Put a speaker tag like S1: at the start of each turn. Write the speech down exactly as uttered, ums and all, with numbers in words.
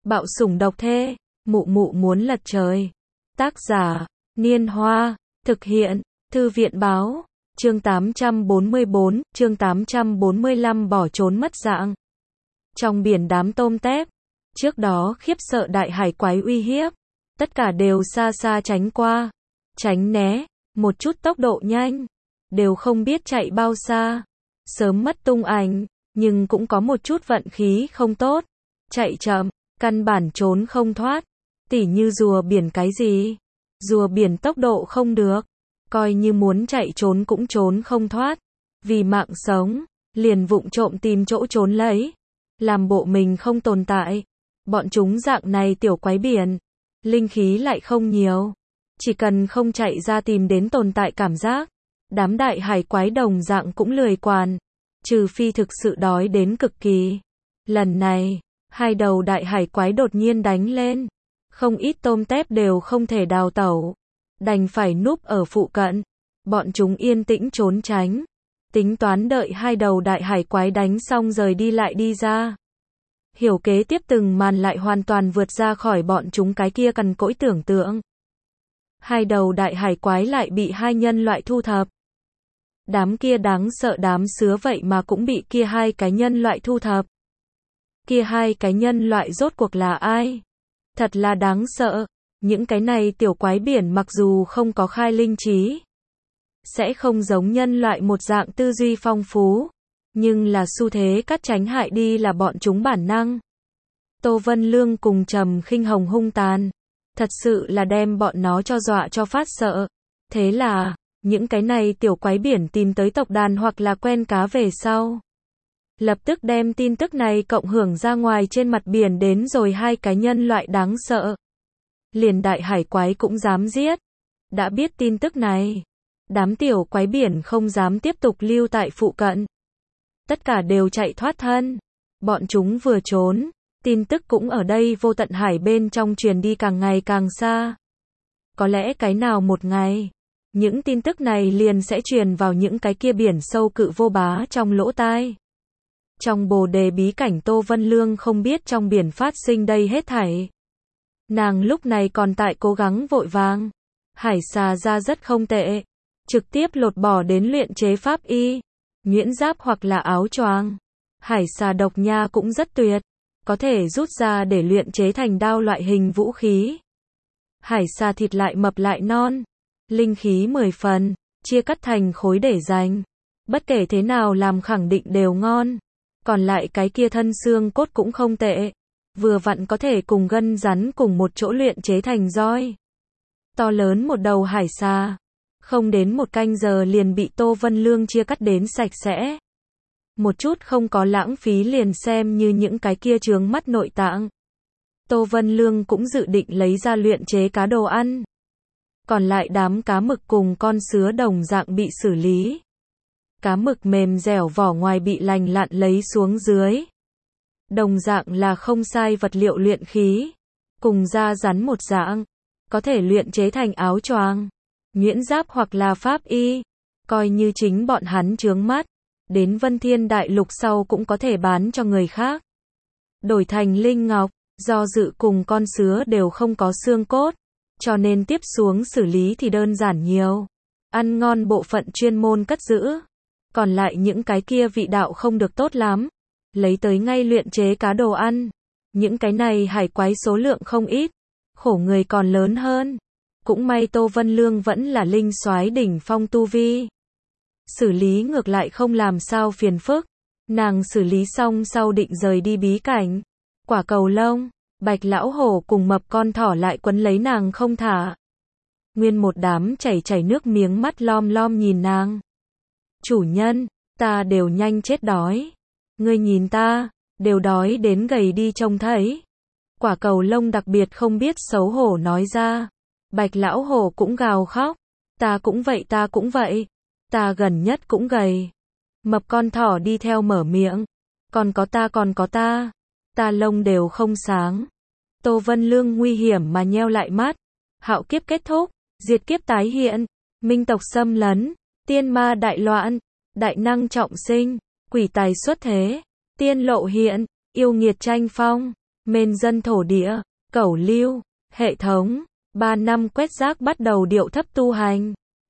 S1: Bạo sủng độc thê, mụ mụ muốn lật trời. Tác giả, Niên Hoa, thực hiện, Thư viện Báo, chương tám trăm bốn mươi bốn, chương tám trăm bốn mươi lăm bỏ trốn mất dạng. Trong biển đám tôm tép, trước đó khiếp sợ đại hải quái uy hiếp, tất cả đều xa xa tránh qua, tránh né, một chút tốc độ nhanh, đều không biết chạy bao xa, sớm mất tung ảnh, nhưng cũng có một chút vận khí không tốt, chạy chậm, căn bản trốn không thoát, tỉ như rùa biển cái gì, rùa biển tốc độ không được, coi như muốn chạy trốn cũng trốn không thoát, vì mạng sống, liền vụng trộm tìm chỗ trốn lấy, làm bộ mình không tồn tại. Bọn chúng dạng này tiểu quái biển, linh khí lại không nhiều, chỉ cần không chạy ra tìm đến tồn tại cảm giác, đám đại hải quái đồng dạng cũng lười quản, trừ phi thực sự đói đến cực kỳ. Lần này, hai đầu đại hải quái đột nhiên đánh lên, không ít tôm tép đều không thể đào tẩu, đành phải núp ở phụ cận, bọn chúng yên tĩnh trốn tránh, tính toán đợi hai đầu đại hải quái đánh xong rời đi lại đi ra. Hiểu kế tiếp từng màn lại hoàn toàn vượt ra khỏi bọn chúng cái kia cằn cỗi tưởng tượng. Hai đầu đại hải quái lại bị hai nhân loại thu thập. Đám kia đáng sợ đám sứa vậy mà cũng bị kia hai cái nhân loại thu thập. Kia hai cái nhân loại rốt cuộc là ai? Thật là đáng sợ. Những cái này tiểu quái biển mặc dù không có khai linh trí, sẽ không giống nhân loại một dạng tư duy phong phú, nhưng là xu thế cắt tránh hại đi là bọn chúng bản năng. Tô Vân Lương cùng Trầm Khinh Hồng hung tàn, thật sự là đem bọn nó cho dọa cho phát sợ. Thế là, những cái này tiểu quái biển tìm tới tộc đàn hoặc là quen cá về sau, lập tức đem tin tức này cộng hưởng ra ngoài trên mặt biển đến rồi hai cái nhân loại đáng sợ. Liền đại hải quái cũng dám giết. Đã biết tin tức này, đám tiểu quái biển không dám tiếp tục lưu tại phụ cận. Tất cả đều chạy thoát thân. Bọn chúng vừa trốn, tin tức cũng ở đây vô tận hải bên trong truyền đi càng ngày càng xa. Có lẽ cái nào một ngày, những tin tức này liền sẽ truyền vào những cái kia biển sâu cự vô bá trong lỗ tai. Trong bồ đề bí cảnh Tô Vân Lương không biết trong biển phát sinh đây hết thảy. Nàng lúc này còn tại cố gắng vội vàng. Hải xà ra rất không tệ. Trực tiếp lột bỏ đến luyện chế pháp y, nhuyễn giáp hoặc là áo choàng. Hải xà độc nha cũng rất tuyệt. Có thể rút ra để luyện chế thành đao loại hình vũ khí. Hải xà thịt lại mập lại non. Linh khí mười phần, chia cắt thành khối để dành. Bất kể thế nào làm khẳng định đều ngon. Còn lại cái kia thân xương cốt cũng không tệ. Vừa vặn có thể cùng gân rắn cùng một chỗ luyện chế thành roi. To lớn một đầu hải xà. Không đến một canh giờ liền bị Tô Vân Lương chia cắt đến sạch sẽ. Một chút không có lãng phí liền xem như những cái kia chướng mắt nội tạng. Tô Vân Lương cũng dự định lấy ra luyện chế cá đồ ăn. Còn lại đám cá mực cùng con sứa đồng dạng bị xử lý. Cá mực mềm dẻo vỏ ngoài bị lành lặn lấy xuống dưới. Đồng dạng là không sai vật liệu luyện khí. Cùng da rắn một dạng. Có thể luyện chế thành áo choàng, nhuyễn giáp hoặc là pháp y. Coi như chính bọn hắn chướng mắt. Đến Vân Thiên Đại Lục sau cũng có thể bán cho người khác. Đổi thành linh ngọc, do dự cùng con sứa đều không có xương cốt. Cho nên tiếp xuống xử lý thì đơn giản nhiều. Ăn ngon bộ phận chuyên môn cất giữ. Còn lại những cái kia vị đạo không được tốt lắm. Lấy tới ngay luyện chế cá đồ ăn. Những cái này hải quái số lượng không ít. Khổ người còn lớn hơn. Cũng may Tô Vân Lương vẫn là linh soái đỉnh phong tu vi. Xử lý ngược lại không làm sao phiền phức. Nàng xử lý xong sau định rời đi bí cảnh. Quả cầu lông, bạch lão hổ cùng mập con thỏ lại quấn lấy nàng không thả. Nguyên một đám chảy chảy nước miếng mắt lom lom nhìn nàng. Chủ nhân, ta đều nhanh chết đói. Ngươi nhìn ta, đều đói đến gầy đi trông thấy. Quả cầu lông đặc biệt không biết xấu hổ nói ra. Bạch lão hổ cũng gào khóc. Ta cũng vậy ta cũng vậy. Ta gần nhất cũng gầy. Mập con thỏ đi theo mở miệng. Còn có ta còn có ta. Ta lông đều không sáng. Tô Vân Lương nguy hiểm mà nheo lại mắt. Hạo kiếp kết thúc. Diệt kiếp tái hiện. Minh tộc xâm lấn. Tiên ma đại loạn. Đại năng trọng sinh. Quỷ tài xuất thế. Tiên lộ hiện. Yêu nghiệt tranh phong. Mên dân thổ địa, cẩu lưu, hệ thống, ba năm quét rác bắt đầu điệu thấp tu hành.